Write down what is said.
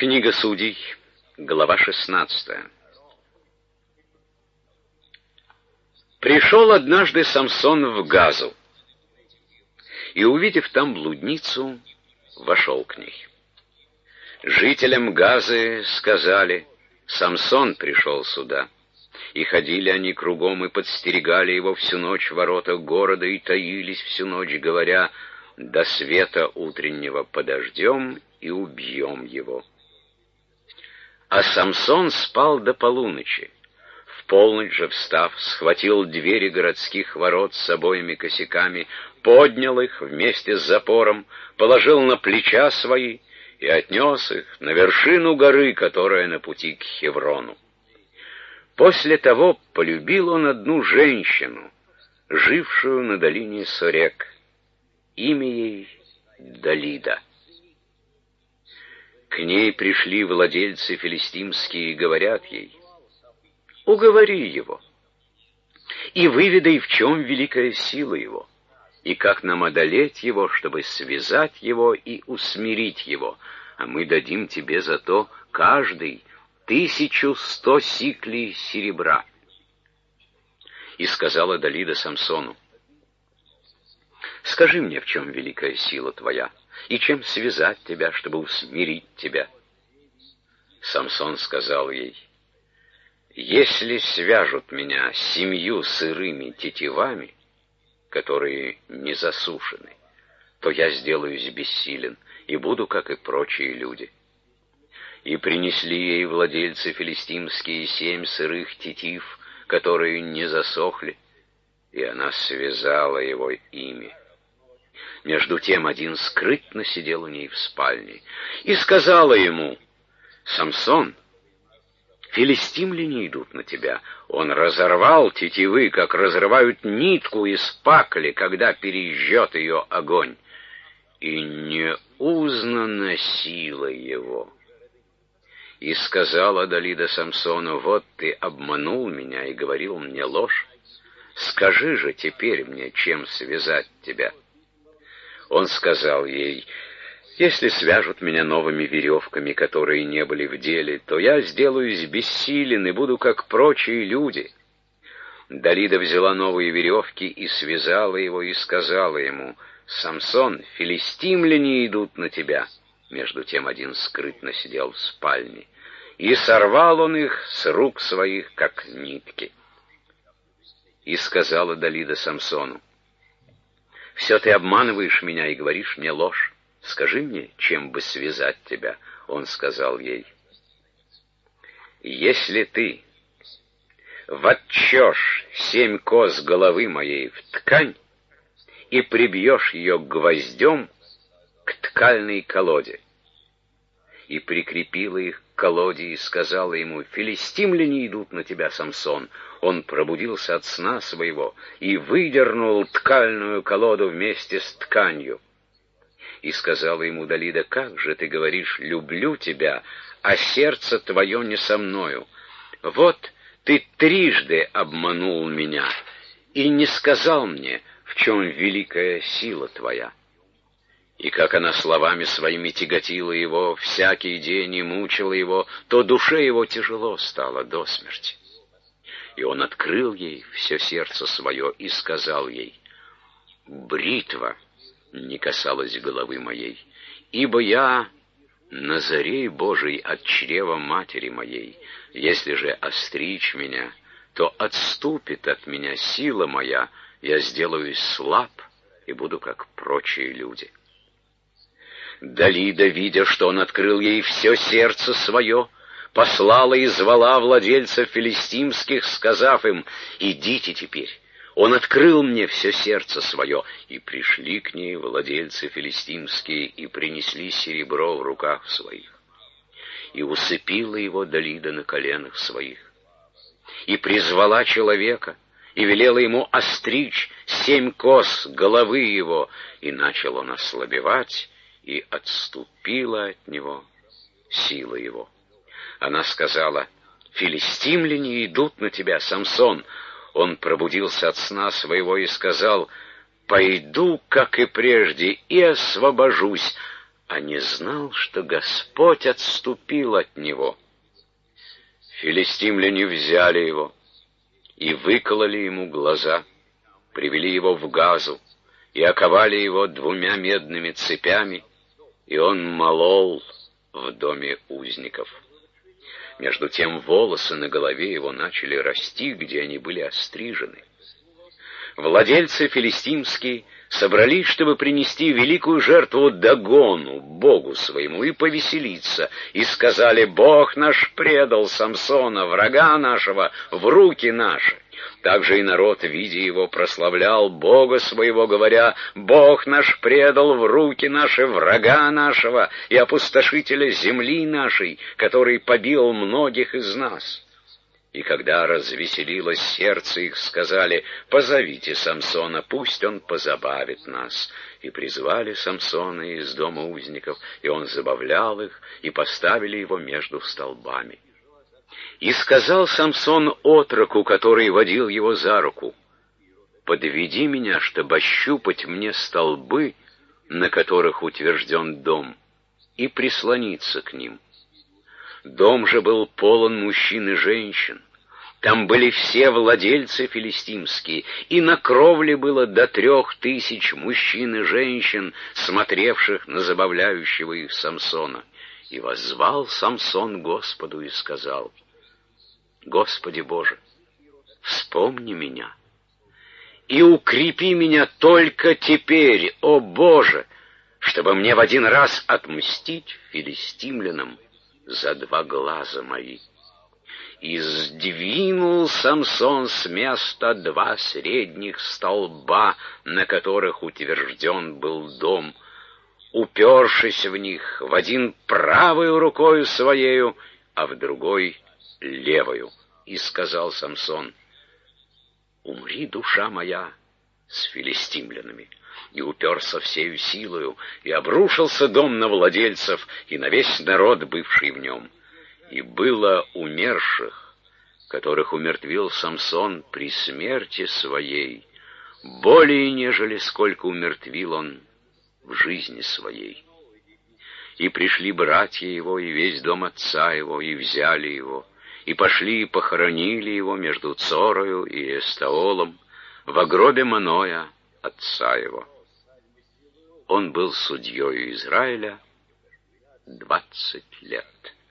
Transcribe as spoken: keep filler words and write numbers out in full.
Книга Судей, глава шестнадцатая. Пришел однажды Самсон в Газу, и, увидев там блудницу, вошел к ней. Жителям Газы сказали: «Самсон пришел сюда». И ходили они кругом и подстерегали его всю ночь в воротах города и таились всю ночь, говоря: «До света утреннего подождем и убьем его». А Самсон спал до полуночи. В полночь же, встав, схватил двери городских ворот с обоими косяками, поднял их вместе с запором, положил на плеча свои и отнес их на вершину горы, которая на пути к Хеврону. После того полюбил он одну женщину, жившую на долине Сорек. Имя ей Далида. К ней пришли владельцы филистимские и говорят ей: «Уговори его, и выведай, в чем великая сила его, и как нам одолеть его, чтобы связать его и усмирить его, а мы дадим тебе за то каждый тысячу сто сиклей серебра». И сказала Далида Самсону: «Скажи мне, в чем великая сила твоя, и чем связать тебя, чтобы усмирить тебя?» Самсон сказал ей: «Если свяжут меня семью сырыми тетивами, которые не засушены, то я сделаюсь бессилен и буду, как и прочие люди». И принесли ей владельцы филистимские семь сырых тетив, которые не засохли, и она связала его ими. Между тем один скрытно сидел у ней в спальне и сказала ему: «Самсон, филистимляне идут на тебя». Он разорвал тетивы, как разрывают нитку из пакли, когда пережжет ее огонь, и не узнана сила его. И сказала Далида Самсону: «Вот ты обманул меня и говорил мне ложь. Скажи же теперь мне, чем связать тебя». Он сказал ей: «Если свяжут меня новыми веревками, которые не были в деле, то я сделаюсь бессилен и буду, как прочие люди». Далида взяла новые веревки и связала его, и сказала ему: «Самсон, филистимляне идут на тебя». Между тем один скрытно сидел в спальне, и сорвал он их с рук своих, как нитки. И сказала Далида Самсону: «Все ты обманываешь меня и говоришь мне ложь. Скажи мне, чем бы связать тебя». Он сказал ей: «Если ты вотчешь семь кос головы моей в ткань и прибьешь ее гвоздем к ткальной колоде». И прикрепила их к колоде и сказала ему: «Филистимляне идут на тебя, Самсон». Он пробудился от сна своего и выдернул ткальную колоду вместе с тканью. И сказала ему Далида: «Как же ты говоришь: люблю тебя, а сердце твое не со мною? Вот ты трижды обманул меня и не сказал мне, в чем великая сила твоя». И как она словами своими тяготила его всякий день и мучила его, то душе его тяжело стало до смерти. И он открыл ей все сердце свое и сказал ей: «Бритва не касалась головы моей, ибо я Назарей Божий от чрева матери моей. Если же остричь меня, то отступит от меня сила моя, я сделаюсь слаб и буду, как прочие люди». Далида, видя, что он открыл ей все сердце свое, послала и звала владельцев филистимских, сказав им: «Идите теперь, он открыл мне все сердце свое». И пришли к ней владельцы филистимские и принесли серебро в руках своих. И усыпила его Далида на коленах своих. И призвала человека, и велела ему остричь семь кос головы его, и начал он ослабевать, и отступила от него сила его. Она сказала: «Филистимляне идут на тебя, Самсон». Он пробудился от сна своего и сказал: «Пойду, как и прежде, и освобожусь». а не знал, что Господь отступил от него. Филистимляне взяли его и выкололи ему глаза, привели его в Газу и оковали его двумя медными цепями, и он молол в доме узников. Между тем волосы на голове его начали расти, где они были острижены. Владельцы филистимские собрались, чтобы принести великую жертву Дагону, богу своему, и повеселиться, и сказали: «Бог наш предал Самсона, врага нашего, в руки наши». Также и народ, видя его, прославлял Бога своего, говоря: «Бог наш предал в руки наши врага нашего и опустошителя земли нашей, который побил многих из нас». И когда развеселилось сердце их, сказали: «Позовите Самсона, пусть он позабавит нас». И призвали Самсона из дома узников, и он забавлял их, и поставили его между столбами. И сказал Самсон отроку, который водил его за руку: «Подведи меня, чтобы ощупать мне столбы, на которых утвержден дом, и прислониться к ним». Дом же был полон мужчин и женщин. Там были все владельцы филистимские, и на кровле было до трех тысяч мужчин и женщин, смотревших на забавляющего их Самсона. И воззвал Самсон Господу и сказал: «Господи Боже, вспомни меня и укрепи меня только теперь, о Боже, чтобы мне в один раз отмстить филистимлянам за два глаза мои». И сдвинул Самсон с места два средних столба, на которых утвержден был дом, упершись в них, в один правою рукою своею, а в другой левою. И сказал Самсон: «Умри, душа моя, с филистимлянами». И уперся всею силою, и обрушился дом на владельцев и на весь народ, бывший в нем. И было умерших, которых умертвил Самсон при смерти своей, более, нежели сколько умертвил он в жизни своей. И пришли братья его, и весь дом отца его, и взяли его, и пошли и похоронили его между Цорою и Эстаолом во гробе Маноя, отца его. Он был судьёю Израиля двадцать лет.